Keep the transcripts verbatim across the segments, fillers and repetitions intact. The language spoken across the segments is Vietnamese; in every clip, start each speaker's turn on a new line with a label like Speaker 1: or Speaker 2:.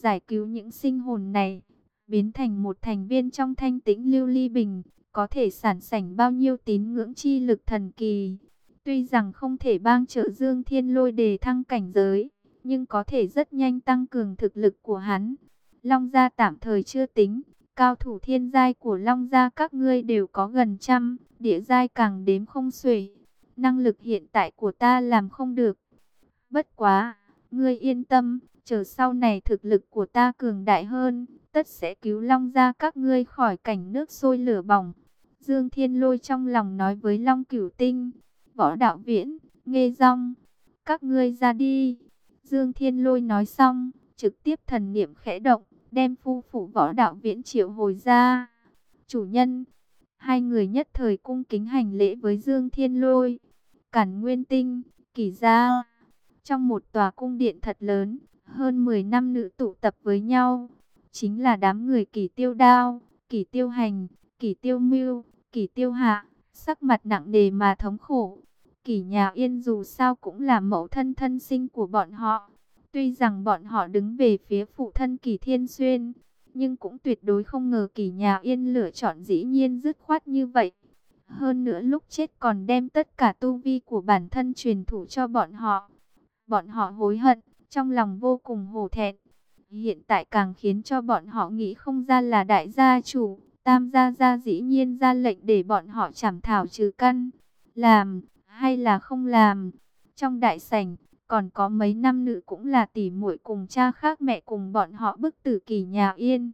Speaker 1: giải cứu những sinh hồn này, biến thành một thành viên trong thanh tĩnh lưu ly bình, có thể sản sảnh bao nhiêu tín ngưỡng chi lực thần kỳ. Tuy rằng không thể bang trợ Dương Thiên Lôi đề thăng cảnh giới, nhưng có thể rất nhanh tăng cường thực lực của hắn. Long gia tạm thời chưa tính, cao thủ thiên giai của Long gia các ngươi đều có gần trăm, địa giai càng đếm không xuể. Năng lực hiện tại của ta làm không được. Bất quá, ngươi yên tâm, chờ sau này thực lực của ta cường đại hơn, tất sẽ cứu Long gia các ngươi khỏi cảnh nước sôi lửa bỏng. Dương Thiên Lôi trong lòng nói với Long Cửu Tinh, Võ Đạo Viễn, Nghê Rong, các ngươi ra đi. Dương Thiên Lôi nói xong, trực tiếp thần niệm khẽ động, đem phu phụ Võ Đạo Viễn triệu hồi ra. Chủ nhân, hai người nhất thời cung kính hành lễ với Dương Thiên Lôi. Cản Nguyên Tinh, Kỷ gia. Trong một tòa cung điện thật lớn, hơn mười nam nữ tụ tập với nhau. Chính là đám người Kỷ Tiêu Đao, Kỷ Tiêu Hành, Kỷ Tiêu Mưu, Kỷ Tiêu Hạ, sắc mặt nặng nề mà thống khổ. Kỷ Nhà Yên dù sao cũng là mẫu thân thân sinh của bọn họ. Tuy rằng bọn họ đứng về phía phụ thân Kỷ Thiên Xuyên, nhưng cũng tuyệt đối không ngờ Kỷ Nhà Yên lựa chọn dĩ nhiên dứt khoát như vậy. Hơn nữa lúc chết còn đem tất cả tu vi của bản thân truyền thụ cho bọn họ. Bọn họ hối hận, trong lòng vô cùng hổ thẹn. Hiện tại càng khiến cho bọn họ nghĩ không ra là đại gia chủ, Tam gia gia dĩ nhiên ra lệnh để bọn họ trảm thảo trừ căn. Làm, hay là không làm? Trong đại sảnh, còn có mấy nam nữ cũng là tỷ muội cùng cha khác mẹ cùng bọn họ bức tử Kỷ Nhà Yên.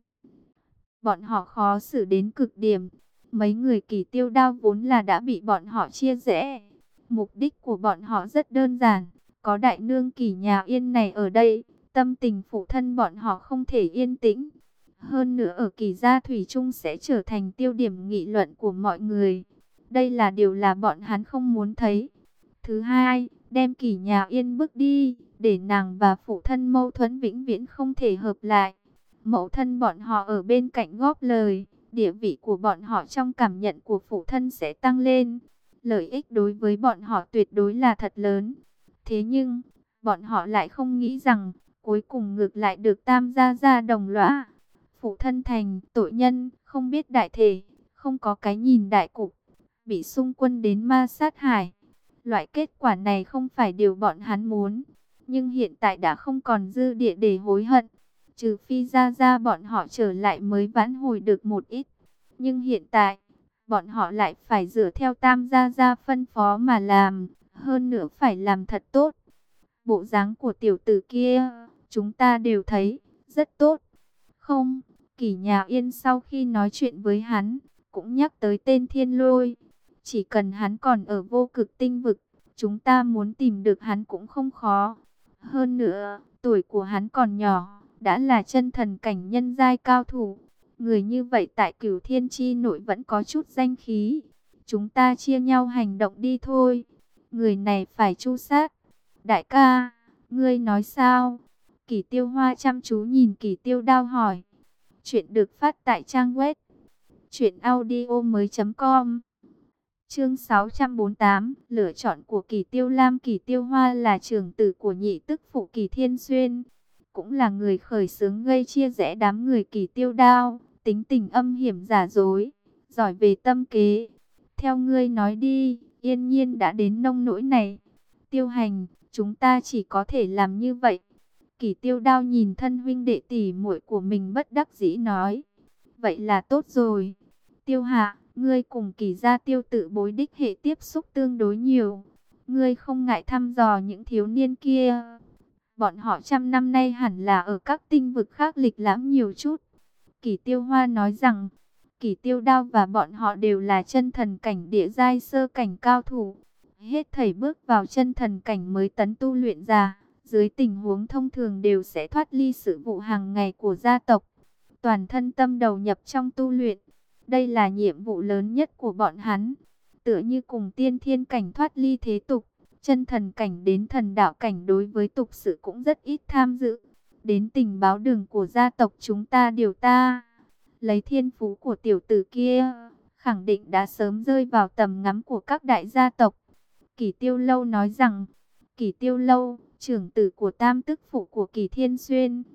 Speaker 1: Bọn họ khó xử đến cực điểm. Mấy người Kỷ Tiêu Đao vốn là đã bị bọn họ chia rẽ. Mục đích của bọn họ rất đơn giản. Có đại nương Kỷ Nhà Yên này ở đây, tâm tình phụ thân bọn họ không thể yên tĩnh. Hơn nữa ở Kỷ gia thủy chung sẽ trở thành tiêu điểm nghị luận của mọi người. Đây là điều là bọn hắn không muốn thấy. Thứ hai, đem Kỷ Nhà Yên bước đi, để nàng và phụ thân mâu thuẫn vĩnh viễn không thể hợp lại. Mẫu thân bọn họ ở bên cạnh góp lời, địa vị của bọn họ trong cảm nhận của phụ thân sẽ tăng lên. Lợi ích đối với bọn họ tuyệt đối là thật lớn. Thế nhưng, bọn họ lại không nghĩ rằng, cuối cùng ngược lại được Tam gia gia đồng lõa. Phụ thân thành tội nhân, không biết đại thể, không có cái nhìn đại cục, bị xung quân đến ma sát hải. Loại kết quả này không phải điều bọn hắn muốn, nhưng hiện tại đã không còn dư địa để hối hận. Trừ phi gia gia bọn họ trở lại mới vãn hồi được một ít. Nhưng hiện tại, bọn họ lại phải dựa theo Tam gia gia phân phó mà làm, hơn nữa phải làm thật tốt. Bộ dáng của tiểu tử kia, chúng ta đều thấy, rất tốt. Không, Kỷ Nhà Yên sau khi nói chuyện với hắn, cũng nhắc tới tên Thiên Lôi. Chỉ cần hắn còn ở Vô Cực Tinh vực, chúng ta muốn tìm được hắn cũng không khó. Hơn nữa, tuổi của hắn còn nhỏ, đã là chân thần cảnh nhân giai cao thủ. Người như vậy tại Cửu Thiên Chi nội vẫn có chút danh khí. Chúng ta chia nhau hành động đi thôi. Người này phải tru sát. Đại ca, ngươi nói sao? Kỷ Tiêu Hoa chăm chú nhìn Kỷ Tiêu Đao hỏi. Chuyện được phát tại trang web truyện audio mới chấm com. Chương sáu trăm bốn mươi tám, lựa chọn của Kỷ Tiêu Lam. Kỷ Tiêu Hoa là trưởng tử của nhị tức phụ Kỷ Thiên Xuyên, cũng là người khởi xướng gây chia rẽ đám người Kỷ Tiêu Đao, tính tình âm hiểm giả dối, giỏi về tâm kế. Theo ngươi nói đi, yên nhiên đã đến nông nỗi này. Tiêu Hành, chúng ta chỉ có thể làm như vậy. Kỷ Tiêu Đao nhìn thân huynh đệ tỷ muội của mình bất đắc dĩ nói. Vậy là tốt rồi. Tiêu Hạ, ngươi cùng Kỷ gia Tiêu tự bối đích hệ tiếp xúc tương đối nhiều. Ngươi không ngại thăm dò những thiếu niên kia. Bọn họ trăm năm nay hẳn là ở các tinh vực khác lịch lãm nhiều chút. Kỷ Tiêu Hoa nói rằng, Kỷ Tiêu Đao và bọn họ đều là chân thần cảnh địa giai sơ cảnh cao thủ. Hết thảy bước vào chân thần cảnh mới tấn tu luyện ra, dưới tình huống thông thường đều sẽ thoát ly sự vụ hàng ngày của gia tộc. Toàn thân tâm đầu nhập trong tu luyện. Đây là nhiệm vụ lớn nhất của bọn hắn. Tựa như cùng tiên thiên cảnh thoát ly thế tục, chân thần cảnh đến thần đạo cảnh đối với tục sự cũng rất ít tham dự. Đến tình báo đường của gia tộc chúng ta điều ta. Lấy thiên phú của tiểu tử kia, khẳng định đã sớm rơi vào tầm ngắm của các đại gia tộc. Kỷ Tiêu Lâu nói rằng, Kỷ Tiêu Lâu, trưởng tử của tam tức phụ của Kỷ Thiên Xuyên.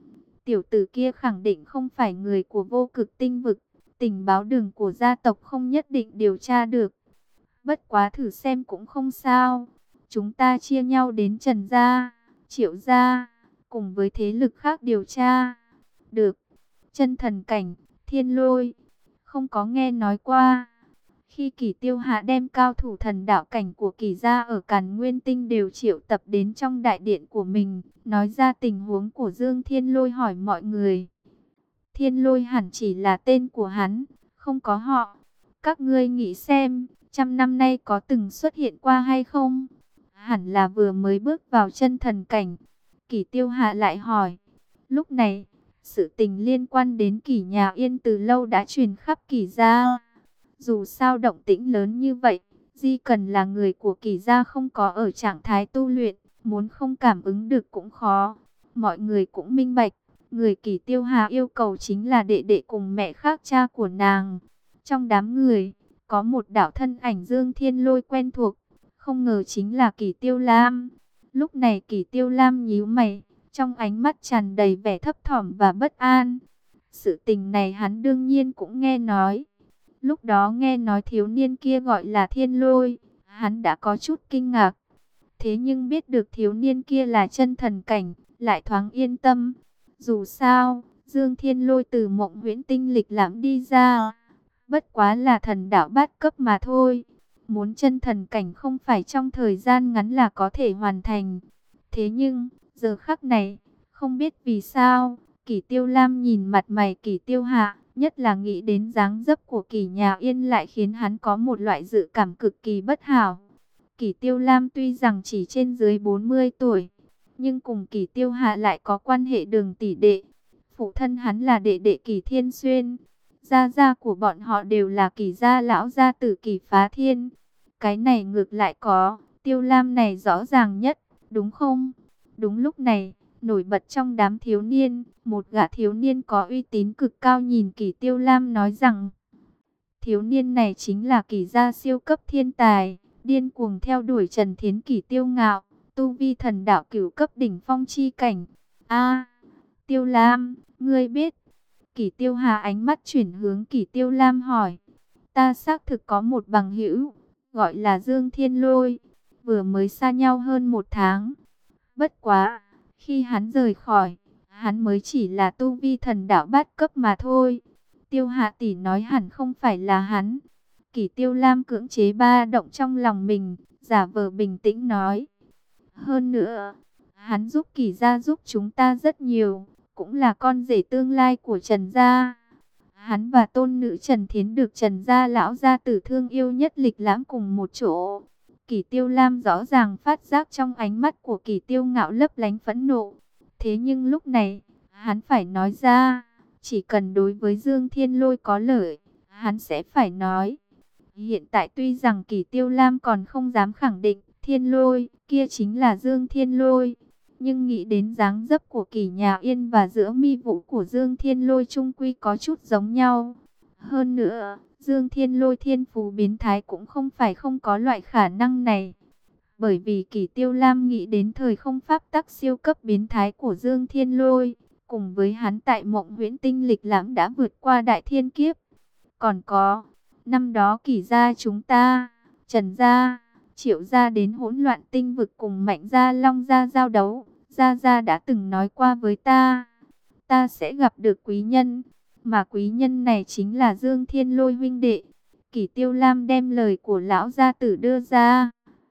Speaker 1: tiểu tử kia khẳng định không phải người của Vô Cực Tinh vực, tình báo đường của gia tộc không nhất định điều tra được. Bất quá thử xem cũng không sao. Chúng ta chia nhau đến Trần gia, Triệu gia, cùng với thế lực khác điều tra. Được. Chân thần cảnh, thiên lôi, không có nghe nói qua. Khi Kỷ Tiêu Hạ đem cao thủ thần đạo cảnh của Kỷ gia ở Càn Nguyên Tinh đều triệu tập đến trong đại điện của mình, nói ra tình huống của Dương Thiên Lôi, hỏi mọi người. Thiên Lôi hẳn chỉ là tên của hắn, không có họ. Các ngươi nghĩ xem, trăm năm nay có từng xuất hiện qua hay không? Hẳn là vừa mới bước vào chân thần cảnh. Kỷ Tiêu Hạ lại hỏi. Lúc này, sự tình liên quan đến Kỷ nhà Yên từ lâu đã truyền khắp Kỷ gia. Dù sao động tĩnh lớn như vậy, Di Cần là người của Kỷ gia không có ở trạng thái tu luyện, muốn không cảm ứng được cũng khó. Mọi người cũng minh bạch, người Kỷ Tiêu Hà yêu cầu chính là đệ đệ cùng mẹ khác cha của nàng. Trong đám người, có một đạo thân ảnh Dương Thiên Lôi quen thuộc, không ngờ chính là Kỷ Tiêu Lam. Lúc này Kỷ Tiêu Lam nhíu mày, trong ánh mắt tràn đầy vẻ thấp thỏm và bất an. Sự tình này hắn đương nhiên cũng nghe nói. Lúc đó nghe nói thiếu niên kia gọi là Thiên Lôi, hắn đã có chút kinh ngạc. Thế nhưng biết được thiếu niên kia là chân thần cảnh, lại thoáng yên tâm. Dù sao, Dương Thiên Lôi từ Mộng Huyễn Tinh lịch lãm đi ra, bất quá là thần đạo bát cấp mà thôi. Muốn chân thần cảnh không phải trong thời gian ngắn là có thể hoàn thành. Thế nhưng, giờ khắc này, không biết vì sao, Kỷ Tiêu Lam nhìn mặt mày Kỷ Tiêu Hạ, nhất là nghĩ đến dáng dấp của Kỷ nhà Yên lại khiến hắn có một loại dự cảm cực kỳ bất hảo. Kỷ Tiêu Lam tuy rằng chỉ trên dưới bốn mươi tuổi, nhưng cùng Kỷ Tiêu Hạ lại có quan hệ đường tỷ đệ. Phụ thân hắn là đệ đệ Kỷ Thiên Xuyên, gia gia của bọn họ đều là Kỷ gia lão gia tử Kỷ Phá Thiên. Cái này ngược lại có, Tiêu Lam này rõ ràng nhất, đúng không? Đúng lúc này, nổi bật trong đám thiếu niên, một gã thiếu niên có uy tín cực cao nhìn Kỷ Tiêu Lam nói rằng, thiếu niên này chính là Kỷ gia siêu cấp thiên tài, điên cuồng theo đuổi Trần Thiến Kỷ Tiêu Ngạo, tu vi thần đạo cửu cấp đỉnh phong chi cảnh. A, Tiêu Lam, ngươi biết? Kỷ Tiêu Hà ánh mắt chuyển hướng Kỷ Tiêu Lam hỏi. Ta xác thực có một bằng hữu, gọi là Dương Thiên Lôi, vừa mới xa nhau hơn một tháng. Bất quá, khi hắn rời khỏi, hắn mới chỉ là tu vi thần đạo bát cấp mà thôi. Tiêu Hạ tỷ nói hẳn không phải là hắn. Kỷ Tiêu Lam cưỡng chế ba động trong lòng mình, giả vờ bình tĩnh nói. Hơn nữa, hắn giúp Kỷ gia giúp chúng ta rất nhiều, cũng là con rể tương lai của Trần gia. Hắn và tôn nữ Trần Thiến được Trần gia lão gia tử thương yêu nhất lịch lãm cùng một chỗ. Kỷ Tiêu Lam rõ ràng phát giác trong ánh mắt của Kỷ Tiêu Ngạo lấp lánh phẫn nộ. Thế nhưng lúc này, hắn phải nói ra, chỉ cần đối với Dương Thiên Lôi có lợi, hắn sẽ phải nói. Hiện tại tuy rằng Kỷ Tiêu Lam còn không dám khẳng định Thiên Lôi kia chính là Dương Thiên Lôi, nhưng nghĩ đến dáng dấp của Kỷ nhà Yên và giữa mi vũ của Dương Thiên Lôi chung quy có chút giống nhau. Hơn nữa, Dương Thiên Lôi thiên phú biến thái cũng không phải không có loại khả năng này. Bởi vì Kỷ Tiêu Lam nghĩ đến thời không pháp tắc siêu cấp biến thái của Dương Thiên Lôi, cùng với hắn tại Mộng Huyễn Tinh lịch lãm đã vượt qua đại thiên kiếp. Còn có, năm đó Kỷ gia chúng ta, Trần gia, Triệu gia đến hỗn loạn tinh vực cùng Mạnh gia Long gia giao đấu, gia gia đã từng nói qua với ta, ta sẽ gặp được quý nhân, mà quý nhân này chính là Dương Thiên Lôi huynh đệ. Kỷ Tiêu Lam đem lời của lão gia tử đưa ra.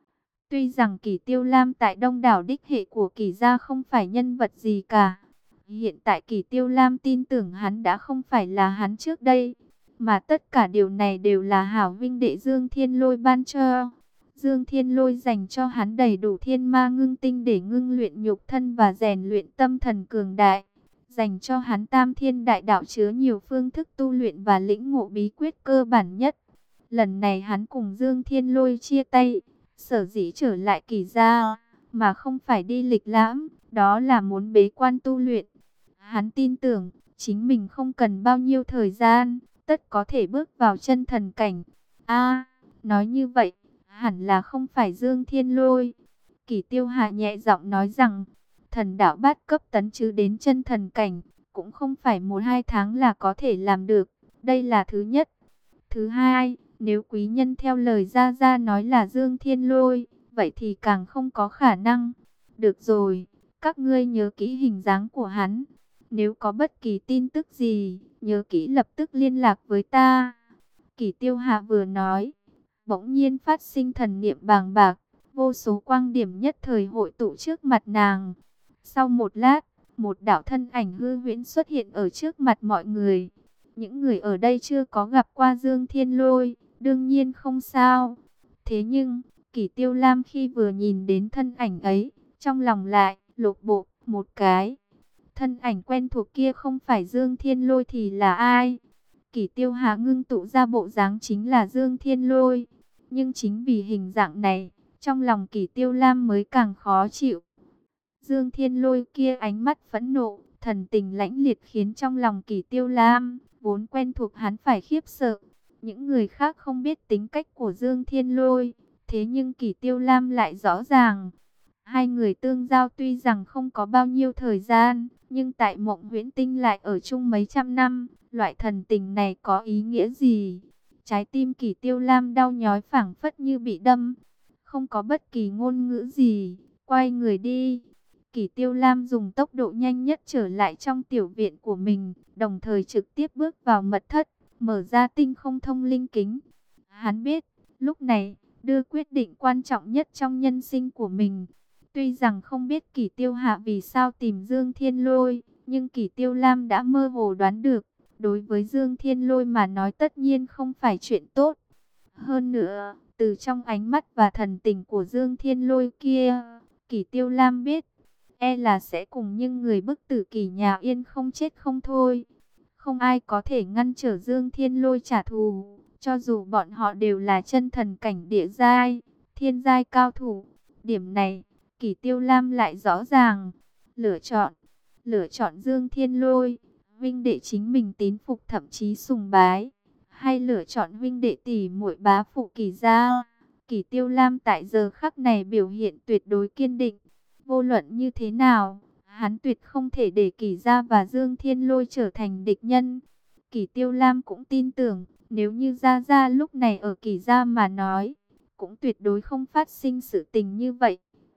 Speaker 1: Tuy rằng Kỷ Tiêu Lam tại đông đảo đích hệ của Kỷ gia không phải nhân vật gì cả, hiện tại Kỷ Tiêu Lam tin tưởng hắn đã không phải là hắn trước đây, mà tất cả điều này đều là hảo huynh đệ Dương Thiên Lôi ban cho. Dương Thiên Lôi dành cho hắn đầy đủ thiên ma ngưng tinh để ngưng luyện nhục thân và rèn luyện tâm thần cường đại. Dành cho hắn tam thiên đại đạo chứa nhiều phương thức tu luyện và lĩnh ngộ bí quyết cơ bản nhất. Lần này hắn cùng Dương Thiên Lôi chia tay, sở dĩ trở lại Kỷ gia, mà không phải đi lịch lãm, đó là muốn bế quan tu luyện. Hắn tin tưởng, chính mình không cần bao nhiêu thời gian, tất có thể bước vào chân thần cảnh. A, nói như vậy, hẳn là không phải Dương Thiên Lôi. Kỷ Tiêu Hạ nhẹ giọng nói rằng, thần đạo bát cấp tấn chứ đến chân thần cảnh, cũng không phải một hai tháng là có thể làm được. Đây là thứ nhất. Thứ hai, nếu quý nhân theo lời Gia Gia nói là Dương Thiên Lôi, vậy thì càng không có khả năng. Được rồi, các ngươi nhớ kỹ hình dáng của hắn. Nếu có bất kỳ tin tức gì, nhớ kỹ lập tức liên lạc với ta. Kỷ Tiêu Hạ vừa nói, bỗng nhiên phát sinh thần niệm bàng bạc, vô số quang điểm nhất thời hội tụ trước mặt nàng. Sau một lát, một đạo thân ảnh hư huyễn xuất hiện ở trước mặt mọi người. Những người ở đây chưa có gặp qua Dương Thiên Lôi, đương nhiên không sao. Thế nhưng, Kỷ Tiêu Lam khi vừa nhìn đến thân ảnh ấy, trong lòng lại lột bộ một cái. Thân ảnh quen thuộc kia không phải Dương Thiên Lôi thì là ai? Kỷ Tiêu Hà ngưng tụ ra bộ dáng chính là Dương Thiên Lôi. Nhưng chính vì hình dạng này, trong lòng Kỷ Tiêu Lam mới càng khó chịu. Dương Thiên Lôi kia ánh mắt phẫn nộ, thần tình lãnh liệt khiến trong lòng Kỷ Tiêu Lam, vốn quen thuộc hắn phải khiếp sợ. Những người khác không biết tính cách của Dương Thiên Lôi, thế nhưng Kỷ Tiêu Lam lại rõ ràng. Hai người tương giao tuy rằng không có bao nhiêu thời gian, nhưng tại Mộng Huyễn Tinh lại ở chung mấy trăm năm, loại thần tình này có ý nghĩa gì? Trái tim Kỷ Tiêu Lam đau nhói phảng phất như bị đâm, không có bất kỳ ngôn ngữ gì, quay người đi. Kỷ Tiêu Lam dùng tốc độ nhanh nhất trở lại trong tiểu viện của mình, đồng thời trực tiếp bước vào mật thất, mở ra tinh không thông linh kính. Hắn biết, lúc này, đưa quyết định quan trọng nhất trong nhân sinh của mình. Tuy rằng không biết Kỷ Tiêu Hạ vì sao tìm Dương Thiên Lôi, nhưng Kỷ Tiêu Lam đã mơ hồ đoán được, đối với Dương Thiên Lôi mà nói tất nhiên không phải chuyện tốt. Hơn nữa, từ trong ánh mắt và thần tình của Dương Thiên Lôi kia, Kỷ Tiêu Lam biết, e là sẽ cùng những người bức tử Kỷ nhà Yên không chết không thôi. Không ai có thể ngăn trở Dương Thiên Lôi trả thù, cho dù bọn họ đều là chân thần cảnh địa giai, thiên giai cao thủ. Điểm này, Kỷ Tiêu Lam lại rõ ràng. Lựa chọn, lựa chọn Dương Thiên Lôi, huynh đệ chính mình tín phục thậm chí sùng bái, hay lựa chọn huynh đệ tỷ muội bá phụ Kỷ gia. Kỷ Tiêu Lam tại giờ khắc này biểu hiện tuyệt đối kiên định. Vô luận như thế nào, hắn tuyệt không thể để Kỷ gia và Dương Thiên Lôi trở thành địch nhân. Kỷ Tiêu Lam cũng tin tưởng, nếu như Gia Gia lúc này ở Kỷ gia mà nói, cũng tuyệt đối không phát sinh sự tình như vậy.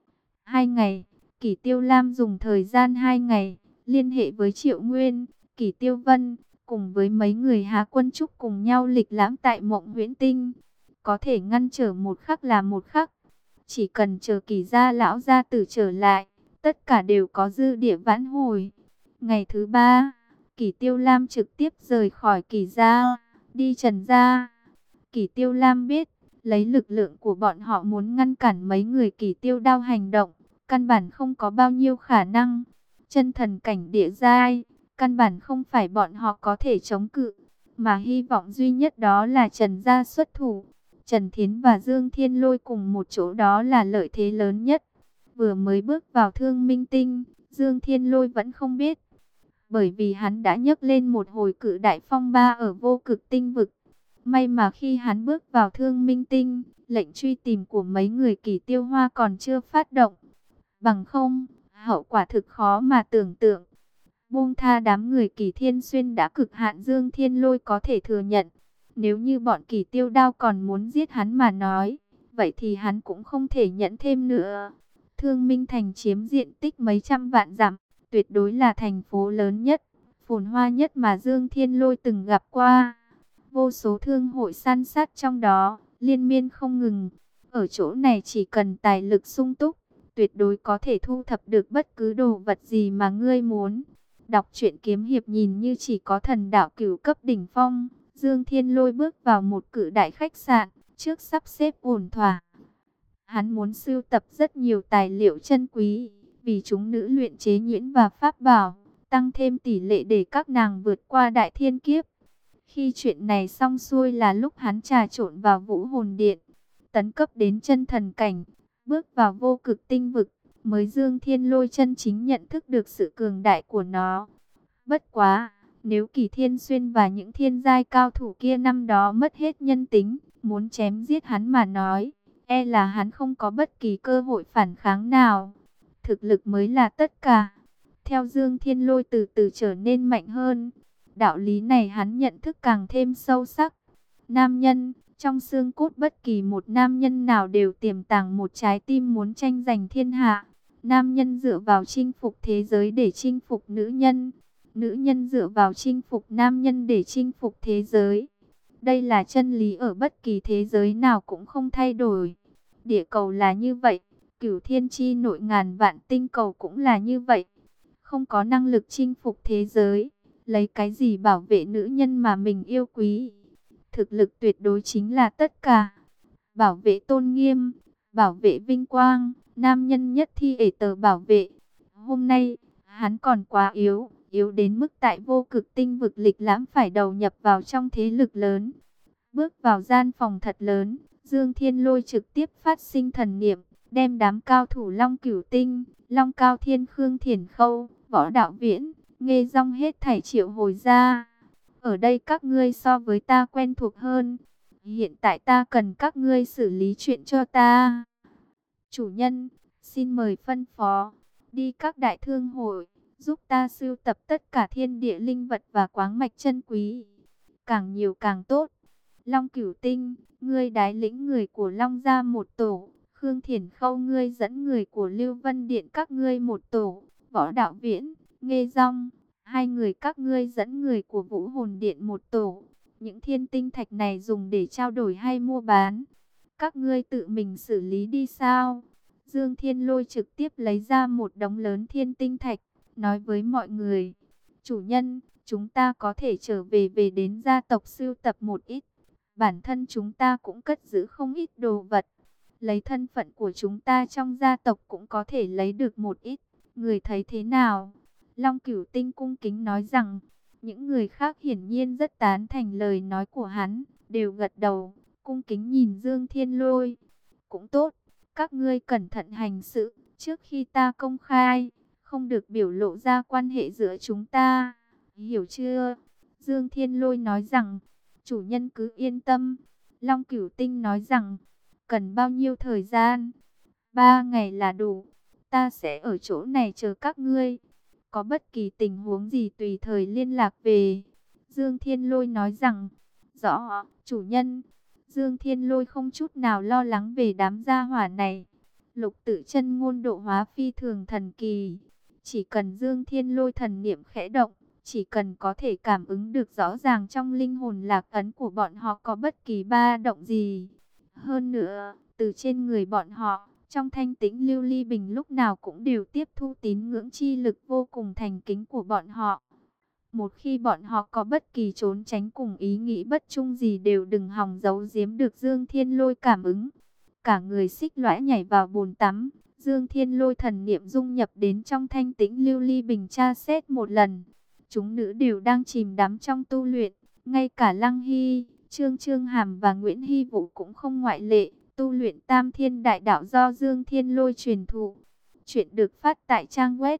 Speaker 1: Hai ngày, Kỷ Tiêu Lam dùng thời gian hai ngày, liên hệ với Triệu Nguyên, Kỷ Tiêu Vân, cùng với mấy người Hà Quân Trúc cùng nhau lịch lãm tại Mộng Huyễn Tinh. Có thể ngăn trở một khắc là một khắc. Chỉ cần chờ Kỷ gia lão gia tử trở lại, tất cả đều có dư địa vãn hồi. Ngày thứ ba, Kỷ Tiêu Lam trực tiếp rời khỏi Kỷ gia, đi Trần gia. Kỷ Tiêu Lam biết, lấy lực lượng của bọn họ muốn ngăn cản mấy người Kỷ Tiêu Đao hành động, căn bản không có bao nhiêu khả năng. Chân thần cảnh địa giai, căn bản không phải bọn họ có thể chống cự, mà hy vọng duy nhất đó là Trần gia xuất thủ. Trần Thiến và Dương Thiên Lôi cùng một chỗ đó là lợi thế lớn nhất. Vừa mới bước vào Thương Minh Tinh, Dương Thiên Lôi vẫn không biết, bởi vì hắn đã nhấc lên một hồi cự đại phong ba ở Vô Cực Tinh vực. May mà khi hắn bước vào Thương Minh Tinh, lệnh truy tìm của mấy người Kỷ Tiêu Hoa còn chưa phát động. Bằng không, hậu quả thực khó mà tưởng tượng. Buông tha đám người Kỷ Thiên Xuyên đã cực hạn, Dương Thiên Lôi có thể thừa nhận. Nếu như bọn Kỷ Tiêu Đao còn muốn giết hắn mà nói, vậy thì hắn cũng không thể nhẫn thêm nữa. Thương Minh Thành chiếm diện tích mấy trăm vạn dặm, tuyệt đối là thành phố lớn nhất, phồn hoa nhất mà Dương Thiên Lôi từng gặp qua. Vô số thương hội san sát trong đó, liên miên không ngừng. Ở chỗ này chỉ cần tài lực sung túc, tuyệt đối có thể thu thập được bất cứ đồ vật gì mà ngươi muốn. Đọc truyện kiếm hiệp nhìn như chỉ có thần đạo cửu cấp đỉnh phong. Dương Thiên Lôi bước vào một cự đại khách sạn, trước sắp xếp ổn thỏa. Hắn muốn sưu tập rất nhiều tài liệu chân quý, vì chúng nữ luyện chế nhuyễn và pháp bảo, tăng thêm tỷ lệ để các nàng vượt qua đại thiên kiếp. Khi chuyện này xong xuôi là lúc hắn trà trộn vào Vũ Hồn Điện, tấn cấp đến chân thần cảnh, bước vào Vô Cực Tinh vực, mới Dương Thiên Lôi chân chính nhận thức được sự cường đại của nó. Bất quá, nếu Kỷ Thiên Xuyên và những thiên giai cao thủ kia năm đó mất hết nhân tính, muốn chém giết hắn mà nói, e là hắn không có bất kỳ cơ hội phản kháng nào. Thực lực mới là tất cả. theo Dương Thiên Lôi từ từ trở nên mạnh hơn. Đạo lý này hắn nhận thức càng thêm sâu sắc. Nam nhân, trong xương cốt bất kỳ một nam nhân nào đều tiềm tàng một trái tim muốn tranh giành thiên hạ. Nam nhân dựa vào chinh phục thế giới để chinh phục nữ nhân. Nữ nhân dựa vào chinh phục nam nhân để chinh phục thế giới. Đây là chân lý ở bất kỳ thế giới nào cũng không thay đổi. Địa cầu là như vậy, cửu thiên chi nội ngàn vạn tinh cầu cũng là như vậy. Không có năng lực chinh phục thế giới, lấy cái gì bảo vệ nữ nhân mà mình yêu quý? Thực lực tuyệt đối chính là tất cả. Bảo vệ tôn nghiêm, bảo vệ vinh quang, nam nhân nhất thi ể tờ bảo vệ. Hôm nay, hắn còn quá yếu, yếu đến mức tại vô cực tinh vực lịch lãm phải đầu nhập vào trong thế lực lớn. Bước vào gian phòng thật lớn, Dương Thiên Lôi trực tiếp phát sinh thần niệm, đem đám cao thủ Long Cửu Tinh, Long Cao Thiên Khương Thiển Khâu, Võ Đạo Viễn, Nghê Dong hết thảy triệu hồi ra. Ở đây các ngươi so với ta quen thuộc hơn. Hiện tại ta cần các ngươi xử lý chuyện cho ta. Chủ nhân, xin mời phân phó. Đi các đại thương hội, giúp ta sưu tập tất cả thiên địa linh vật và quáng mạch chân quý. Càng nhiều càng tốt. Long Cửu Tinh, ngươi đái lĩnh người của Long gia một tổ. Khương Thiển Khâu ngươi dẫn người của Lưu Vân Điện các ngươi một tổ. Võ Đạo Viễn, Nghê Dong, hai người các ngươi dẫn người của Vũ Hồn Điện một tổ. Những thiên tinh thạch này dùng để trao đổi hay mua bán? Các ngươi tự mình xử lý đi sao? Dương Thiên Lôi trực tiếp lấy ra một đống lớn thiên tinh thạch, nói với mọi người. Chủ nhân, chúng ta có thể trở về về đến gia tộc sưu tập một ít. Bản thân chúng ta cũng cất giữ không ít đồ vật. Lấy thân phận của chúng ta trong gia tộc cũng có thể lấy được một ít. Người thấy thế nào? Long Cửu Tinh cung kính nói rằng, những người khác hiển nhiên rất tán thành lời nói của hắn, đều gật đầu, cung kính nhìn Dương Thiên Lôi. Cũng tốt, các ngươi cẩn thận hành sự, trước khi ta công khai, không được biểu lộ ra quan hệ giữa chúng ta, hiểu chưa? Dương Thiên Lôi nói rằng, chủ nhân cứ yên tâm. Long Cửu Tinh nói rằng, cần bao nhiêu thời gian? Ba ngày là đủ, ta sẽ ở chỗ này chờ các ngươi. Có bất kỳ tình huống gì tùy thời liên lạc về. Dương Thiên Lôi nói rằng, rõ, chủ nhân. Dương Thiên Lôi không chút nào lo lắng về đám gia hỏa này. Lục Tự Chân ngôn độ hóa phi thường thần kỳ. Chỉ cần Dương Thiên Lôi thần niệm khẽ động, chỉ cần có thể cảm ứng được rõ ràng trong linh hồn lạc ấn của bọn họ có bất kỳ ba động gì. Hơn nữa, từ trên người bọn họ, trong thanh tĩnh lưu ly bình lúc nào cũng đều tiếp thu tín ngưỡng chi lực vô cùng thành kính của bọn họ. Một khi bọn họ có bất kỳ trốn tránh cùng ý nghĩ bất trung gì đều đừng hòng giấu giếm được Dương Thiên Lôi cảm ứng. Cả người xích lõa nhảy vào bồn tắm, Dương Thiên Lôi thần niệm dung nhập đến trong thanh tĩnh lưu ly bình tra xét một lần. Chúng nữ đều đang chìm đắm trong tu luyện, ngay cả Lăng Hy, Trương Trương Hàm và Nguyễn Hy Vũ cũng không ngoại lệ. Tu luyện Tam Thiên Đại Đạo do Dương Thiên Lôi truyền thụ. Chuyện được phát tại trang web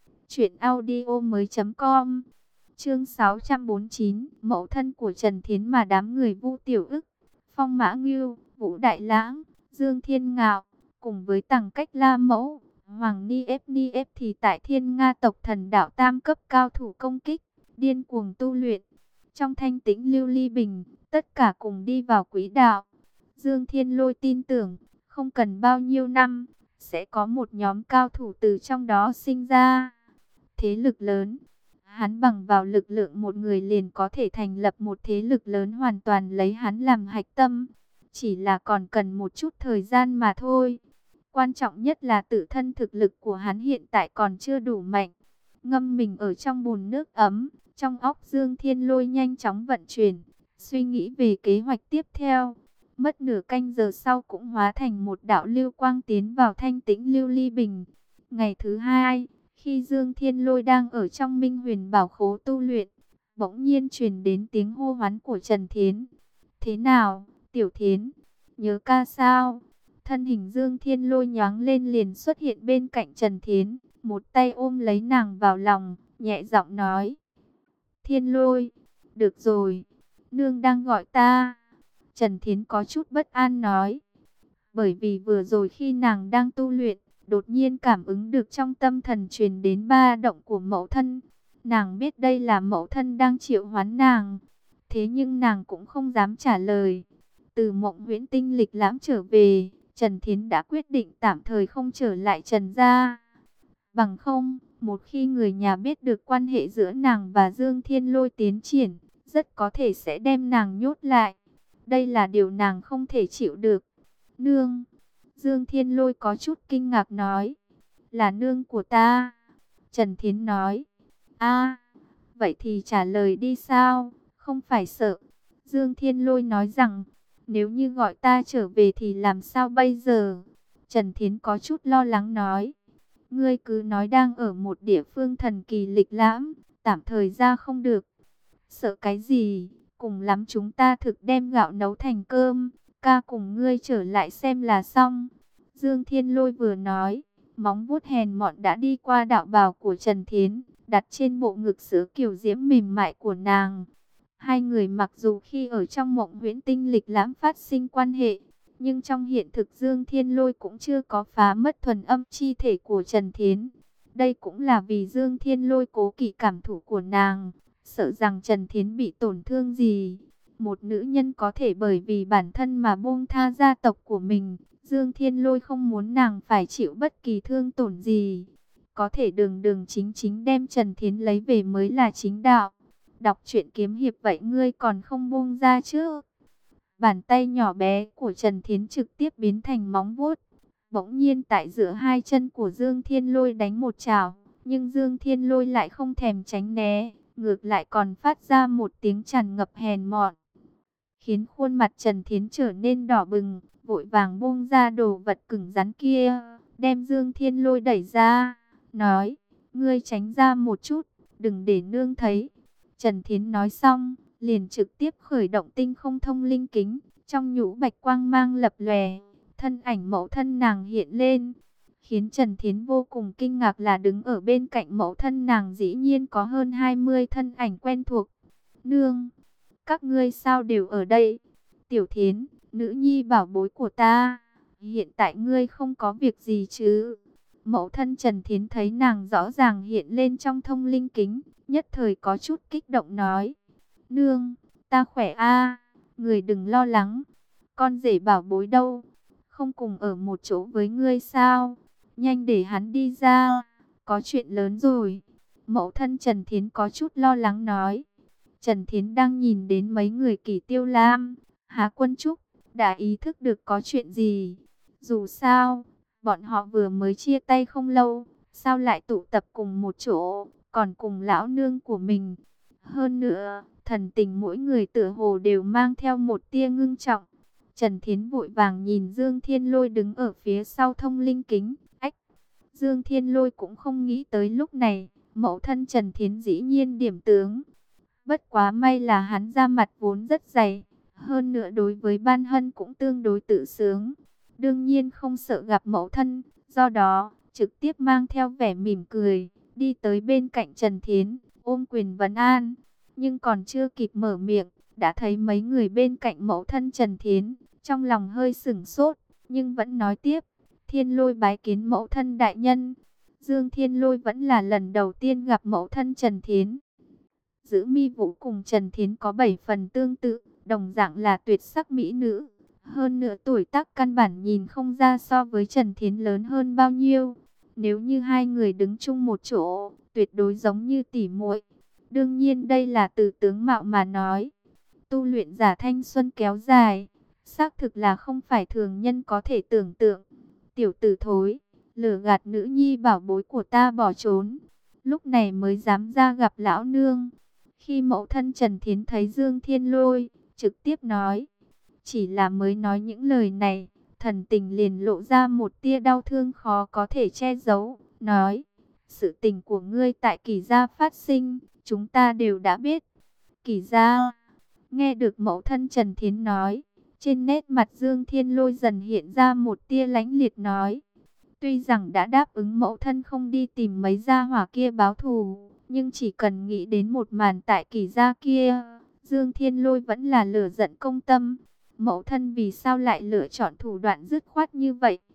Speaker 1: truyệnaudiomoi.com. Chương sáu trăm bốn mươi chín, mẫu thân của Trần Thiến mà đám người Vu Tiểu Ức, Phong Mã Ngưu, Vũ Đại Lãng, Dương Thiên Ngạo cùng với Tằng Cách La Mẫu, Hoàng Ni Ép Ni Ép thì tại Thiên Nga tộc thần đạo tam cấp cao thủ công kích, điên cuồng tu luyện. Trong thanh tĩnh lưu ly bình, tất cả cùng đi vào quỹ đạo. Dương Thiên Lôi tin tưởng, không cần bao nhiêu năm, sẽ có một nhóm cao thủ từ trong đó sinh ra. Thế lực lớn, hắn bằng vào lực lượng một người liền có thể thành lập một thế lực lớn hoàn toàn lấy hắn làm hạch tâm. Chỉ là còn cần một chút thời gian mà thôi. Quan trọng nhất là tự thân thực lực của hắn hiện tại còn chưa đủ mạnh. Ngâm mình ở trong bồn nước ấm, trong óc Dương Thiên Lôi nhanh chóng vận chuyển, suy nghĩ về kế hoạch tiếp theo. Mất nửa canh giờ sau cũng hóa thành một đạo lưu quang tiến vào thanh tĩnh lưu ly bình. Ngày thứ hai, khi Dương Thiên Lôi đang ở trong Minh Huyền Bảo Khố tu luyện, bỗng nhiên truyền đến tiếng hô hoán của Trần Thiến. Thế nào, Tiểu Thiến, nhớ ca sao? Thân hình Dương Thiên Lôi nhoáng lên liền xuất hiện bên cạnh Trần Thiến, một tay ôm lấy nàng vào lòng, nhẹ giọng nói. Thiên Lôi, được rồi, nương đang gọi ta. Trần Thiến có chút bất an nói. Bởi vì vừa rồi khi nàng đang tu luyện, đột nhiên cảm ứng được trong tâm thần truyền đến ba động của mẫu thân. Nàng biết đây là mẫu thân đang triệu hoán nàng, thế nhưng nàng cũng không dám trả lời. Từ Mộng Huyễn Tinh lịch lãm trở về, Trần Thiến đã quyết định tạm thời không trở lại Trần gia. Bằng không, một khi người nhà biết được quan hệ giữa nàng và Dương Thiên Lôi tiến triển, rất có thể sẽ đem nàng nhốt lại. Đây là điều nàng không thể chịu được. Nương, Dương Thiên Lôi có chút kinh ngạc nói, là nương của ta. Trần Thiến nói, a, vậy thì trả lời đi sao, không phải sợ. Dương Thiên Lôi nói rằng, nếu như gọi ta trở về thì làm sao bây giờ? Trần Thiến có chút lo lắng nói, ngươi cứ nói đang ở một địa phương thần kỳ lịch lãm, tạm thời ra không được. Sợ cái gì, cùng lắm chúng ta thực đem gạo nấu thành cơm, ca cùng ngươi trở lại xem là xong. Dương Thiên Lôi vừa nói, móng vuốt hèn mọn đã đi qua đạo bào của Trần Thiến, đặt trên bộ ngực sữa kiều diễm mềm mại của nàng. Hai người mặc dù khi ở trong Mộng Huyễn Tinh lịch lãm phát sinh quan hệ, nhưng trong hiện thực Dương Thiên Lôi cũng chưa có phá mất thuần âm chi thể của Trần Thiến. Đây cũng là vì Dương Thiên Lôi cố kỵ cảm thủ của nàng, sợ rằng Trần Thiến bị tổn thương gì. Một nữ nhân có thể bởi vì bản thân mà buông tha gia tộc của mình, Dương Thiên Lôi không muốn nàng phải chịu bất kỳ thương tổn gì. Có thể đường đường chính chính đem Trần Thiến lấy về mới là chính đạo. Đọc truyện kiếm hiệp vậy ngươi còn không buông ra chứ? Bàn tay nhỏ bé của Trần Thiến trực tiếp biến thành móng vuốt. Bỗng nhiên tại giữa hai chân của Dương Thiên Lôi đánh một chảo. Nhưng Dương Thiên Lôi lại không thèm tránh né, ngược lại còn phát ra một tiếng tràn ngập hèn mọn, khiến khuôn mặt Trần Thiến trở nên đỏ bừng, vội vàng buông ra đồ vật cứng rắn kia, đem Dương Thiên Lôi đẩy ra, nói, ngươi tránh ra một chút, đừng để nương thấy. Trần Thiến nói xong, liền trực tiếp khởi động tinh không thông linh kính, trong nhũ bạch quang mang lập lòe, thân ảnh mẫu thân nàng hiện lên. Khiến Trần Thiến vô cùng kinh ngạc là đứng ở bên cạnh mẫu thân nàng dĩ nhiên có hơn hai mươi thân ảnh quen thuộc. Nương, các ngươi sao đều ở đây? Tiểu Thiến, nữ nhi bảo bối của ta, hiện tại ngươi không có việc gì chứ? Mẫu thân Trần Thiến thấy nàng rõ ràng hiện lên trong thông linh kính, nhất thời có chút kích động nói. Nương, ta khỏe a, người đừng lo lắng. Con rể bảo bối đâu? Không cùng ở một chỗ với ngươi sao? Nhanh để hắn đi ra, có chuyện lớn rồi. Mẫu thân Trần Thiến có chút lo lắng nói. Trần Thiến đang nhìn đến mấy người Kỷ Tiêu Lam, Hà Quân Trúc, đã ý thức được có chuyện gì. Dù sao, bọn họ vừa mới chia tay không lâu, sao lại tụ tập cùng một chỗ, còn cùng lão nương của mình. Hơn nữa, thần tình mỗi người tựa hồ đều mang theo một tia ngưng trọng. Trần Thiến vội vàng nhìn Dương Thiên Lôi đứng ở phía sau thông linh kính. Ách! Dương Thiên Lôi cũng không nghĩ tới lúc này, mẫu thân Trần Thiến dĩ nhiên điểm tướng. Bất quá may là hắn ra mặt vốn rất dày, hơn nữa đối với Ban Hân cũng tương đối tự sướng. Đương nhiên không sợ gặp mẫu thân, do đó trực tiếp mang theo vẻ mỉm cười, đi tới bên cạnh Trần Thiến, ôm quyền vấn an. Nhưng còn chưa kịp mở miệng, đã thấy mấy người bên cạnh mẫu thân Trần Thiến, trong lòng hơi sửng sốt, nhưng vẫn nói tiếp. Thiên Lôi bái kiến mẫu thân đại nhân. Dương Thiên Lôi vẫn là lần đầu tiên gặp mẫu thân Trần Thiến. Giữ mi vũ cùng Trần Thiến có bảy phần tương tự, đồng dạng là tuyệt sắc mỹ nữ. Hơn nữa tuổi tác căn bản nhìn không ra so với Trần Thiến lớn hơn bao nhiêu. Nếu như hai người đứng chung một chỗ, tuyệt đối giống như tỉ muội. Đương nhiên đây là từ tướng mạo mà nói. Tu luyện giả thanh xuân kéo dài, xác thực là không phải thường nhân có thể tưởng tượng. Tiểu tử thối, lừa gạt nữ nhi bảo bối của ta bỏ trốn, lúc này mới dám ra gặp lão nương. Khi mẫu thân Trần Thiến thấy Dương Thiên Lôi, trực tiếp nói. Chỉ là mới nói những lời này, thần tình liền lộ ra một tia đau thương khó có thể che giấu, nói. Sự tình của ngươi tại Kỳ gia phát sinh, chúng ta đều đã biết. Kỳ gia, nghe được mẫu thân Trần Thiến nói, trên nét mặt Dương Thiên Lôi dần hiện ra một tia lãnh liệt nói. Tuy rằng đã đáp ứng mẫu thân không đi tìm mấy gia hỏa kia báo thù, nhưng chỉ cần nghĩ đến một màn tại Kỳ gia kia, Dương Thiên Lôi vẫn là lửa giận công tâm. Mẫu thân vì sao lại lựa chọn thủ đoạn dứt khoát như vậy?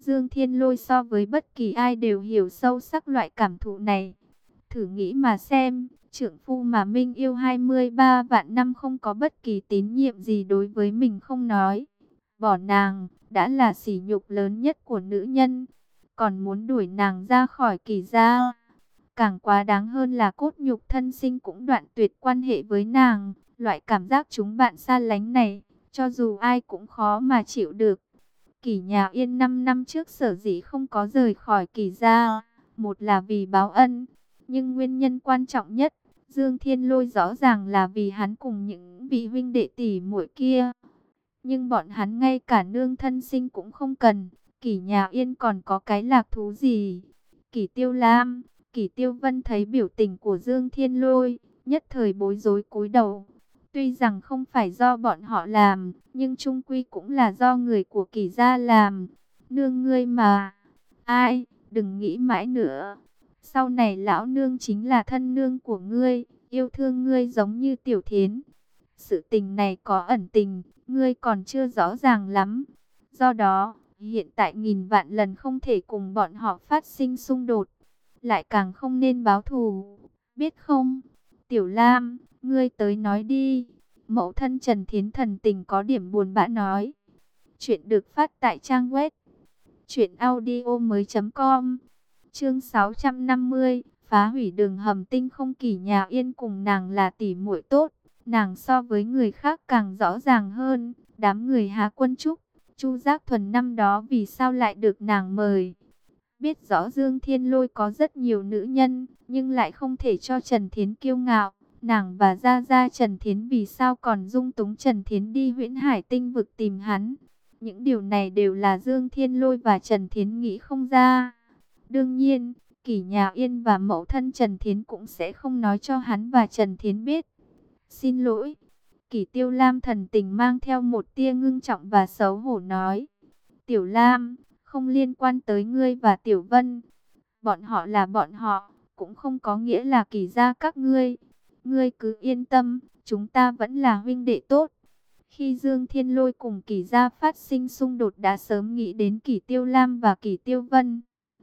Speaker 1: Dương Thiên Lôi so với bất kỳ ai đều hiểu sâu sắc loại cảm thụ này. Thử nghĩ mà xem, trượng phu mà Minh yêu hai mươi ba vạn năm không có bất kỳ tín nhiệm gì đối với mình không nói. Bỏ nàng, đã là sỉ nhục lớn nhất của nữ nhân. Còn muốn đuổi nàng ra khỏi Kỳ gia. Càng quá đáng hơn là cốt nhục thân sinh cũng đoạn tuyệt quan hệ với nàng. Loại cảm giác chúng bạn xa lánh này, cho dù ai cũng khó mà chịu được. Kỷ Nhà Yên năm năm trước sở dĩ không có rời khỏi Kỳ gia, một là vì báo ân, nhưng nguyên nhân quan trọng nhất, Dương Thiên Lôi rõ ràng là vì hắn cùng những vị huynh đệ tỷ muội kia. Nhưng bọn hắn ngay cả nương thân sinh cũng không cần, Kỷ Nhà Yên còn có cái lạc thú gì? Kỷ Tiêu Lam, Kỷ Tiêu Vân thấy biểu tình của Dương Thiên Lôi, nhất thời bối rối cúi đầu. Tuy rằng không phải do bọn họ làm, nhưng chung quy cũng là do người của Kỷ gia làm. Nương ngươi mà. Ai, đừng nghĩ mãi nữa. Sau này lão nương chính là thân nương của ngươi, yêu thương ngươi giống như Tiểu Thiến. Sự tình này có ẩn tình, ngươi còn chưa rõ ràng lắm. Do đó, hiện tại nghìn vạn lần không thể cùng bọn họ phát sinh xung đột. Lại càng không nên báo thù, biết không? Tiểu Lam, ngươi tới nói đi. Mẫu thân Trần Thiến thần tình có điểm buồn bã nói. Chuyện được phát tại trang web truyện audio mới chấm com. Chương sáu trăm năm mươi, phá hủy đường hầm tinh không. Kỷ Nhà Yên cùng nàng là tỷ muội tốt, nàng so với người khác càng rõ ràng hơn. Đám người Hà Quân Trúc, Chu Giác Thuần năm đó vì sao lại được nàng mời. Biết rõ Dương Thiên Lôi có rất nhiều nữ nhân, nhưng lại không thể cho Trần Thiến kiêu ngạo. Nàng và Gia Gia Trần Thiến vì sao còn dung túng Trần Thiến đi Huyễn Hải Tinh vực tìm hắn. Những điều này đều là Dương Thiên Lôi và Trần Thiến nghĩ không ra. Đương nhiên, Kỷ Nhà Yên và mẫu thân Trần Thiến cũng sẽ không nói cho hắn và Trần Thiến biết. Xin lỗi. Kỷ Tiêu Lam thần tình mang theo một tia ngưng trọng và xấu hổ nói. Tiểu Lam, không liên quan tới ngươi và Tiểu Vân. Bọn họ là bọn họ, cũng không có nghĩa là Kỷ gia các ngươi. Ngươi cứ yên tâm, chúng ta vẫn là huynh đệ tốt. Khi Dương Thiên Lôi cùng Kỷ gia phát sinh xung đột đã sớm nghĩ đến Kỷ Tiêu Lam và Kỷ Tiêu Vân.